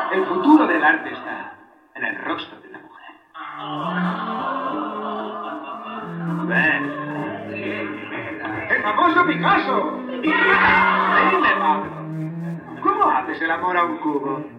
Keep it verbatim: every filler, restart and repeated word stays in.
El futuro del arte está en el rostro de la mujer. Ven. ¡El famoso Picasso! Dime, Pablo, ¿cómo haces el amor a un cubo?